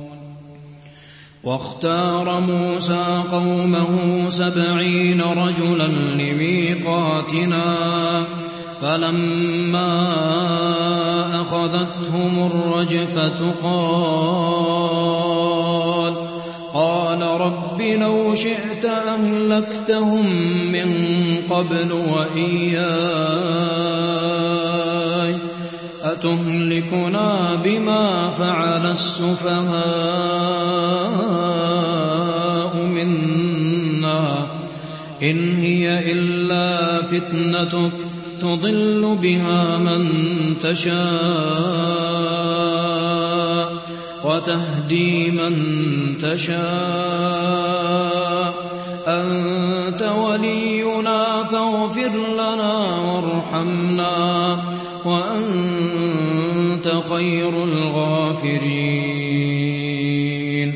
واختار موسى قومه 70 رجلا لميقاتنا فلما أخذتهم الرجفة قال رب لو شئت أهلكتهم من قبل وإياي أتهلكنا بما فعل السفهاء منا إن هي إلا فتنتك تضل بها من تشاء وتهدي من تشاء أنت ولينا فاغفر لنا وارحمنا وأنت خير الغافرين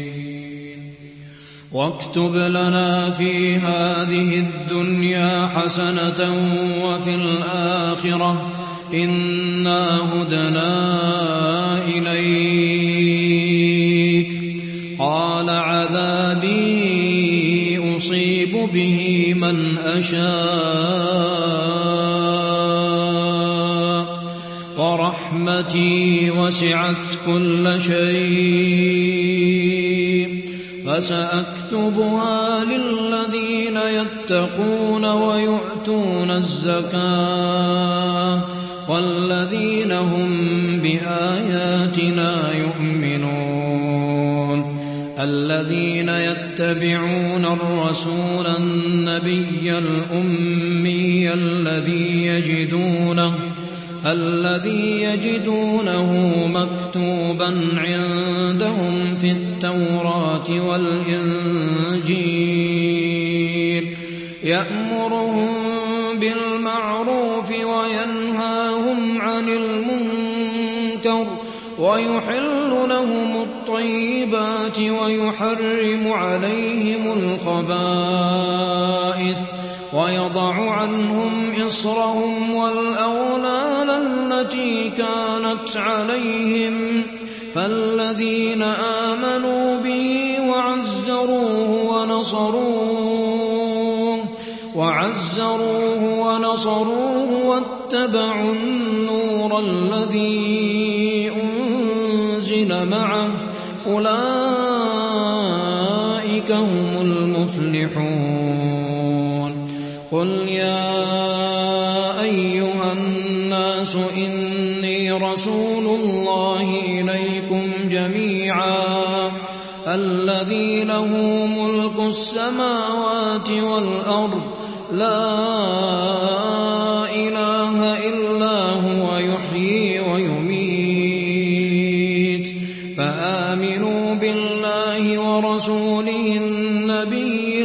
واكتب لنا في هذه الدنيا حسنة وفي الآخرة إنا هدنا إليك قال عذابي أصيب به من أشاء ورحمتي وسعت كل شيء فسأكتبها للذين يتقون ويؤتون الزكاة والذين هم بآياتنا يؤمنون الذين يتبعون الرسول النبي الأمي الذي يجدونه مكتوبا عندهم في التوراة والإنجيل يأمرهم بالمعروف وينهاهم عن المنكر ويحل لهم الطيبات ويحرم عليهم الخبائث ويضع عنهم إصرهم والأغلال التي كانت عليهم فالذين آمنوا به وعزروه ونصروه واتبعوا النور الذي أنزل معه أولئك هم المفلحون قل يا أيها الناس إني رسول الله إليكم جميعا الذي له ملك السماوات والأرض لا إله إلا هو يحيي ويميت فآمنوا بالله ورسوله النبي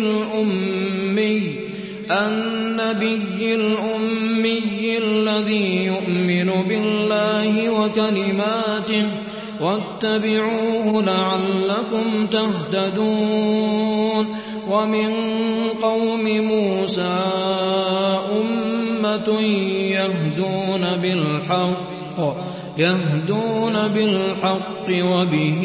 الأمي الذي يؤمن بالله وكلماته واتبعوه لعلكم تهتدون ومن قوم موسى أمة يهدون بالحق وبه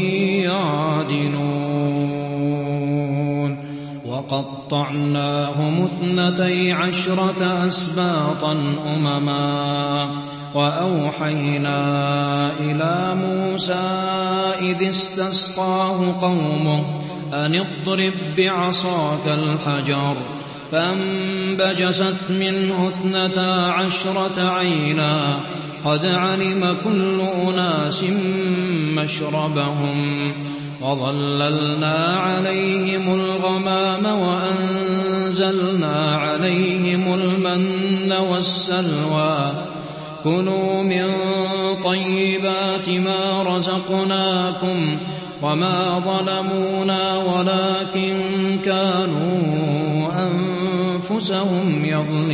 يعدلون وقطعناهم 12 أسباطا أمما وأوحينا إلى موسى إذ استسقاه قومه أن اضرب بعصاك الحجر فانبجست منه 12 عينا قد علم كل أناس مشربهم وظللنا عليهم الغمام وأنزلنا عليهم المن والسلوى كلوا من طيبات ما رزقناكم وما ظلمونا ولكن كانوا أنفسهم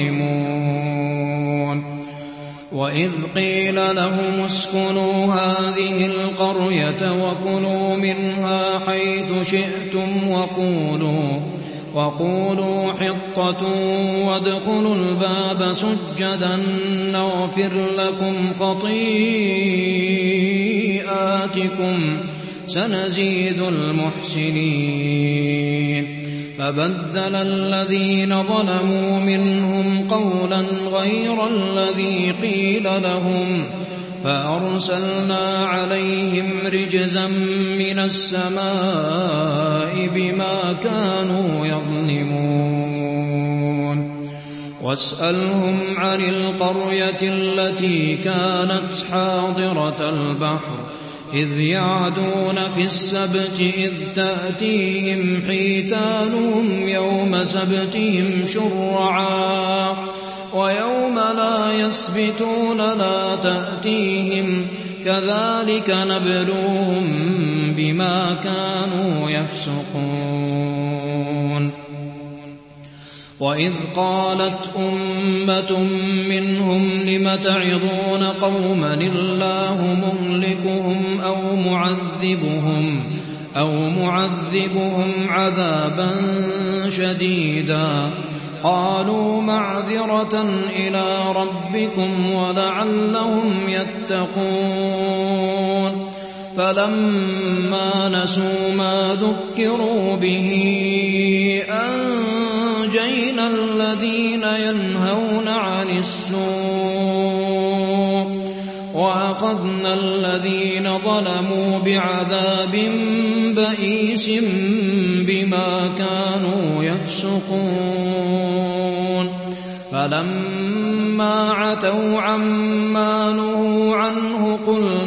يظلمون وإذ قيل لهم اسكنوا هذه القرية وكلوا منها حيث شئتم وقولوا حطة وادخلوا الباب سجدا نغفر لكم خطيئاتكم سنزيد المحسنين فبدل الذين ظلموا منهم قولا غير الذي قيل لهم فأرسلنا عليهم رجزا من السماء بما كانوا يظلمون واسألهم عن القرية التي كانت حاضرة البحر إذ يعدون في السبت إذ تأتيهم حيتانهم يوم سبتهم شرعا ويوم لا يسبتون لا تأتيهم كذلك نبلوهم بما كانوا يفسقون وإذ قالت أمة منهم لم تعظون قوما الله مهلكهم أو معذبهم عذابا شديدا قالوا معذرة إلى ربكم ولعلهم يتقون فلما نسوا ما ذكروا به أنجينا الذين ينهون عن السوء وأخذنا الذين ظلموا بعذاب بئيس بما كانوا يفسقون فلما عتوا عما نهوا عنه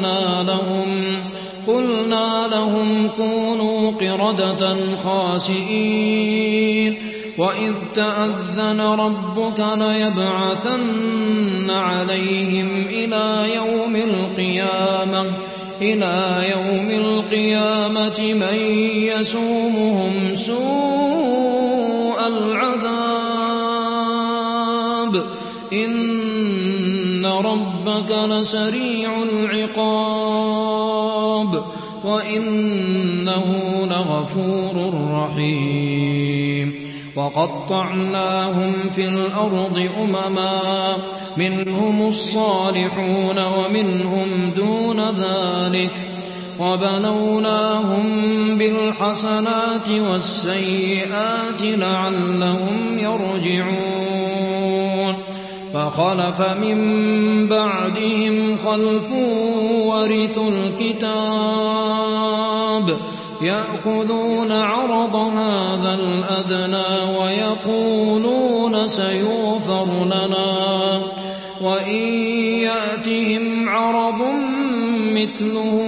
قلنا لهم كونوا قردة خاسئين وإذ تأذن ربك ليبعثن عليهم إلى يوم القيامة من يسومهم سوء العذاب إن ربك لسريع العقاب وإنه لغفور رحيم وقطعناهم في الأرض أمما منهم الصالحون ومنهم دون ذلك وبلوناهم بالحسنات والسيئات لعلهم يرجعون فخلف من بعدهم خلف ورثوا الكتاب يأخذون عرض هذا الأدنى ويقولون سيغفر لنا وإن يأتهم عرض مثله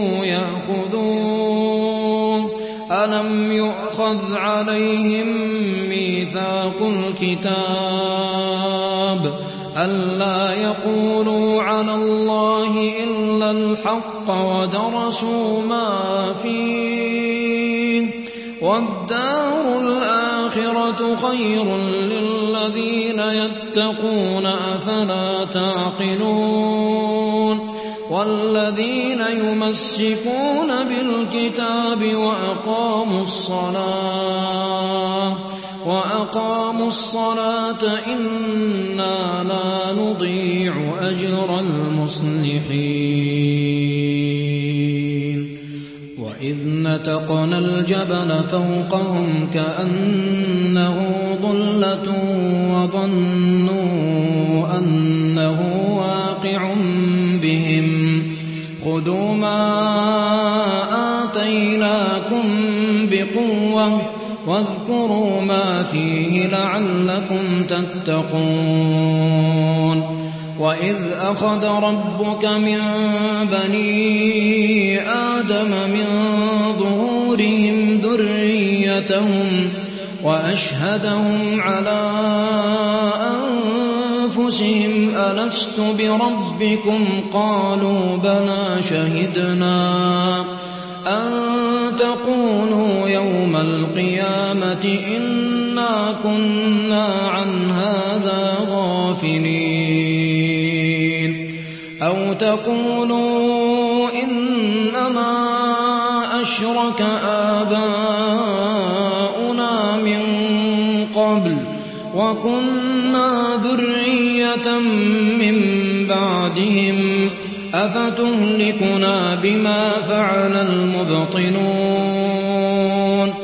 يأخذوه ألم يؤخذ عليهم ميثاق الكتاب ألا يقولوا على الله إلا الحق ودرسوا ما فيه والدار الآخرة خير للذين يتقون أفلا تعقلون والذين يمسكون بالكتاب وأقاموا الصلاة إنا لا نضيع أجر المصلحين وإذ نتقنا الجبل فوقهم كأنه ظلة وظنوا أنه واقع بهم خذوا ما آتيناكم بقوة واذكروا ما فيه لعلكم تتقون وإذ أخذ ربك من بني آدم من ظهورهم ذريتهم وأشهدهم على أنفسهم ألست بربكم قالوا بلى شهدنا أن تقولوا يوم القيامة إنا كنا عن هذا غافلين أو تقولوا إنما أشرك آباؤنا من قبل وكنا ذرية من بعدهم أفتهلكنا بما فعل المبطلون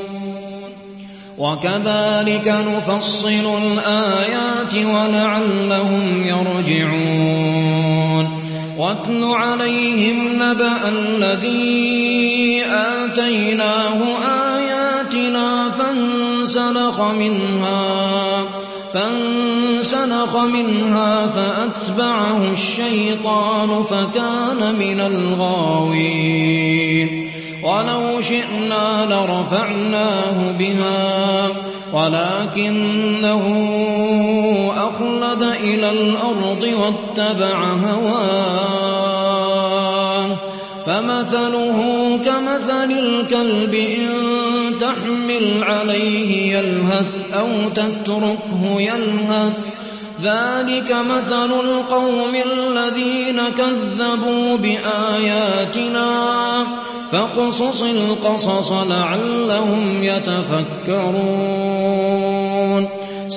وكذلك نفصل الآيات ولعلهم يرجعون واتل عليهم نبأ الذي آتيناه آياتنا فانسلخ فانسلخ منها فأتبعه الشيطان فكان من الغاوين ولو شئنا لرفعناه بها ولكنه أخلد إلى الأرض واتبع هواه فمثله كمثل الكلب إن تحمل عليه يلهث أو تتركه يلهث ذلك مثل القوم الذين كذبوا بآياتنا فاقصص القصص لعلهم يتفكرون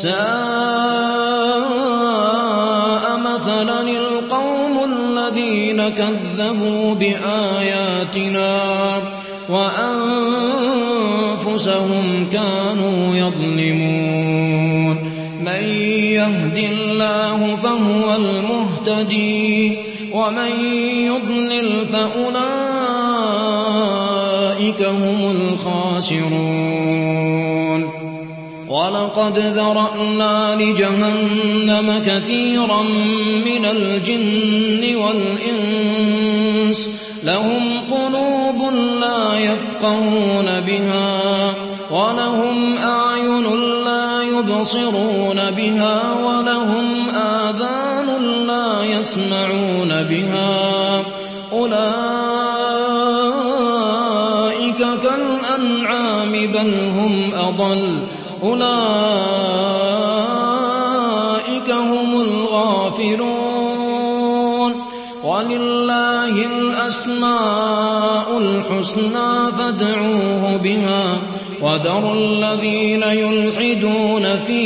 ساء مثلا القوم الذين كذبوا بآياتنا وأنفسهم كانوا يظلمون من يهد الله فهو المهتدي ومن يضلل فأولئك هم الخاسرون ولقد ذرأنا لجهنم كثيرا من الجن والإنس لهم قلوب لا يفقهون بها ولهم أعين لا يبصرون بها ولهم آذان لا يسمعون بها أولئك كالأنعام بل هم أضل أولئك هم الغافلون ولله الأسماء الحسنى فادعوه بها وذروا الذين يلحدون في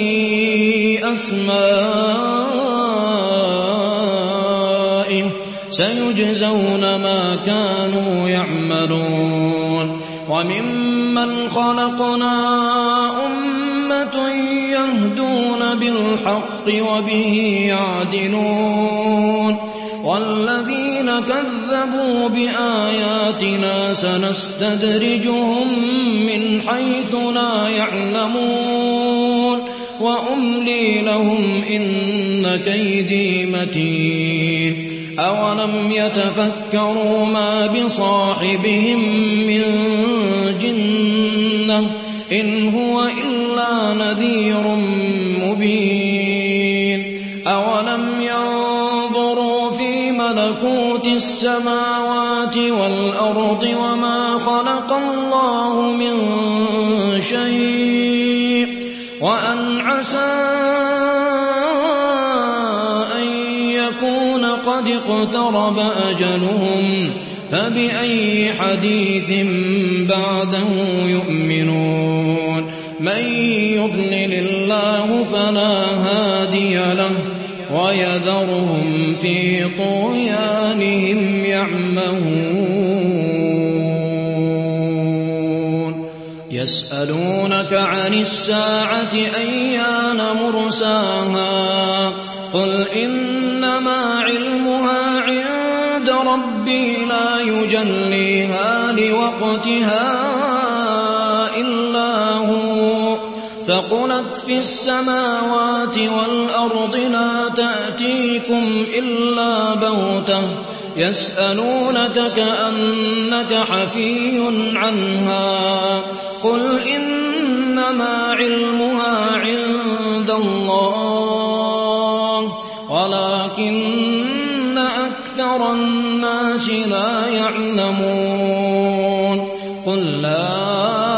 أسمائه سيجزون ما كانوا يعملون وممن خلقنا أمة يهدون بالحق وبه يعدلون والذين كذبوا بآياتنا سنستدرجهم من حيث لا يعلمون وأملي لهم إن كيدي متين أولم يتفكروا ما بصاحبهم من جنة إن هو إلا نذير مبين أولم ينظروا في ملكوت السماوات والأرض وما خلق الله من شيء وأن عسى أن يكون قد اقترب أجلهم فبأي حديث بعده يؤمنون من يضلل الله فلا هادي له ويذرهم في طغيانهم يعمهون يسألونك عن الساعة أيان مرساها قل إنما علمها عند ربي لا يجليها لوقتها إلا هو ثقلت في السماوات والأرض لا تأتيكم إلا بغتة يسألونك كأنك حفي عنها قل إنما علمها عند الله ولكن أكثر الناس لا يعلمون قل لا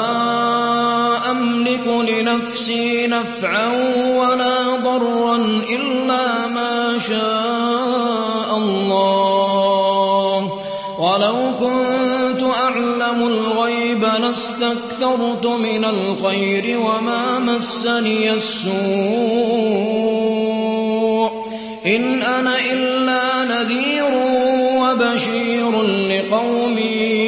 أملك لنفسي نفعا ولا ضرا إلا ما شاء الله ولو كنت أعلم الغيب لاستكثرت من الخير وما مسني السوء إن أنا إلا نذير وبشير لقوم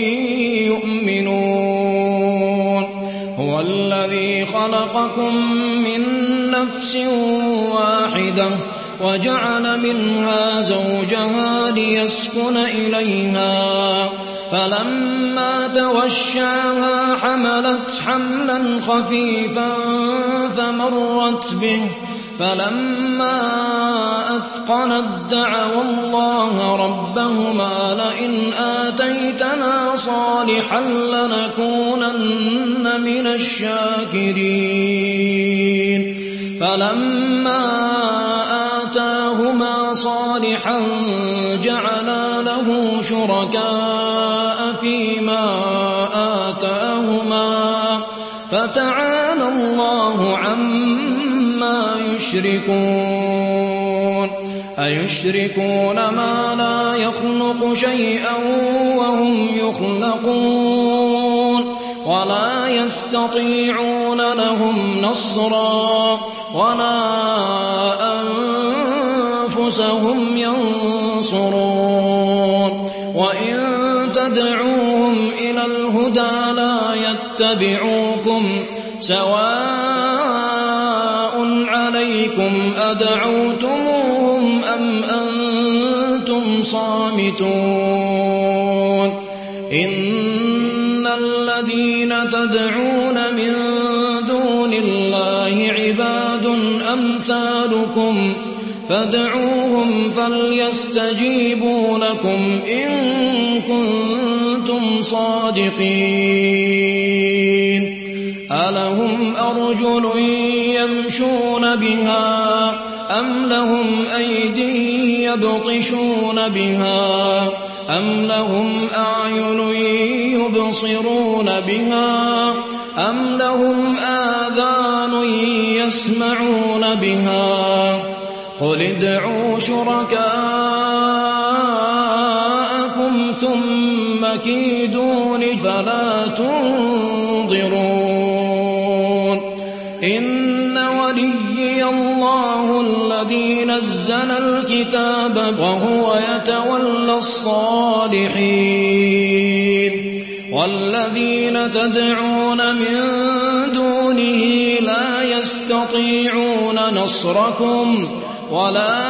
يؤمنون هو الذي خلقكم من نفس واحدة وجعل منها زوجها ليسكن إليها فلما توشاها حملت حملا خفيفا فلما أثقلت دعوا الله ربهما لئن آتيتنا صالحا لنكونن من الشاكرين فلما آتاهما صالحا جعلا له شركاء فيما آتاهما فتعالى الله عما يشركون أيشركون ما لا يخلق شيئا وهم يخلقون ولا يستطيعون لهم نصرا ولا أنفسهم ينصرون وإن تدعوهم إلى الهدى لا يتبعوكم سواء عليكم أدعوتموهم أم أنتم صامتون إن الذين تدعون من دون الله عباد أمثالكم فادعوهم فليستجيبوا لكم إن كنتم صادقين ألهم أرجل يمشون بها أم لهم أيدي يبطشون بها أم لهم أعين يبصرون بها أم لهم آذان يسمعون بها قل ادعوا شركاءكم ثم كيدون فلا تنظرون إن وليي الله الذي نزل الكتاب وهو يتولى الصالحين والذين تدعون من دونه لا يستطيعون نصركم ولا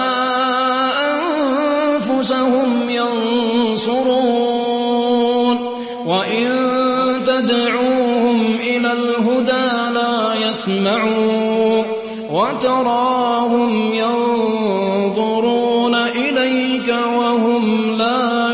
أنفسهم ينصرون وإن تدعوهم إلى الهدى لا يسمعون وتراهم ينظرون إليك وهم لا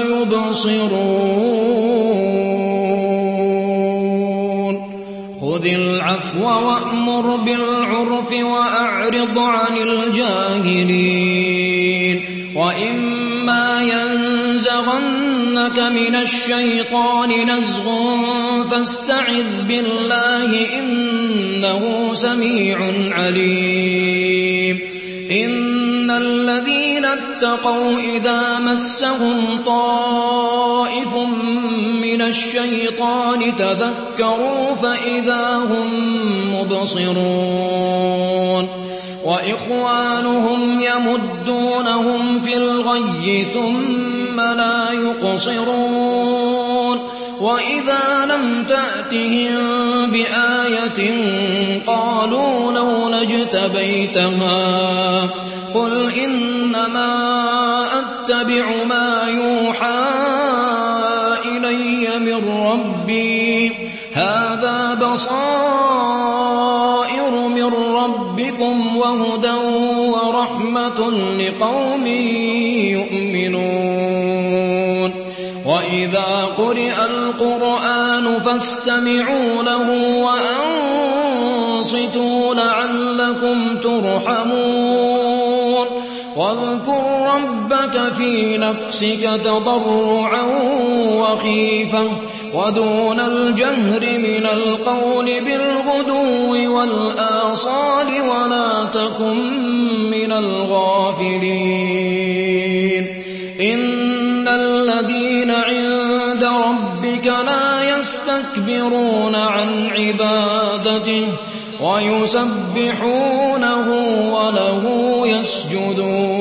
يبصرون خذ العفو وأمر بالعرف وأعرض عن الجاهلين وإما ينزغنك من الشيطان نزغ فاستعذ بالله إنه سميع عليم إن الذين اتقوا إذا مسهم طائف من الشيطان تذكروا فإذا هم مبصرون وإخوانهم يمدونهم في الغي ثم لا يقصرون وإذا لم تأتهم بآية قالوا لولا اجتبيتها قل إنما أتبع ما يوحى إلي من ربي هذا بصائر من ربكم وهدى ورحمة لقوم يؤمنون وإذا قرئ القرآن فاستمعوا له وأنصتوا لعلكم ترحمون واذكر ربك في نفسك تضرعا وخيفة ودون الجهر من القول بالغدو والآصال ولا تكن من الغافلين إن الذين عند ربك لا يستكبرون عن عبادته ويسبحونه وله يسجدون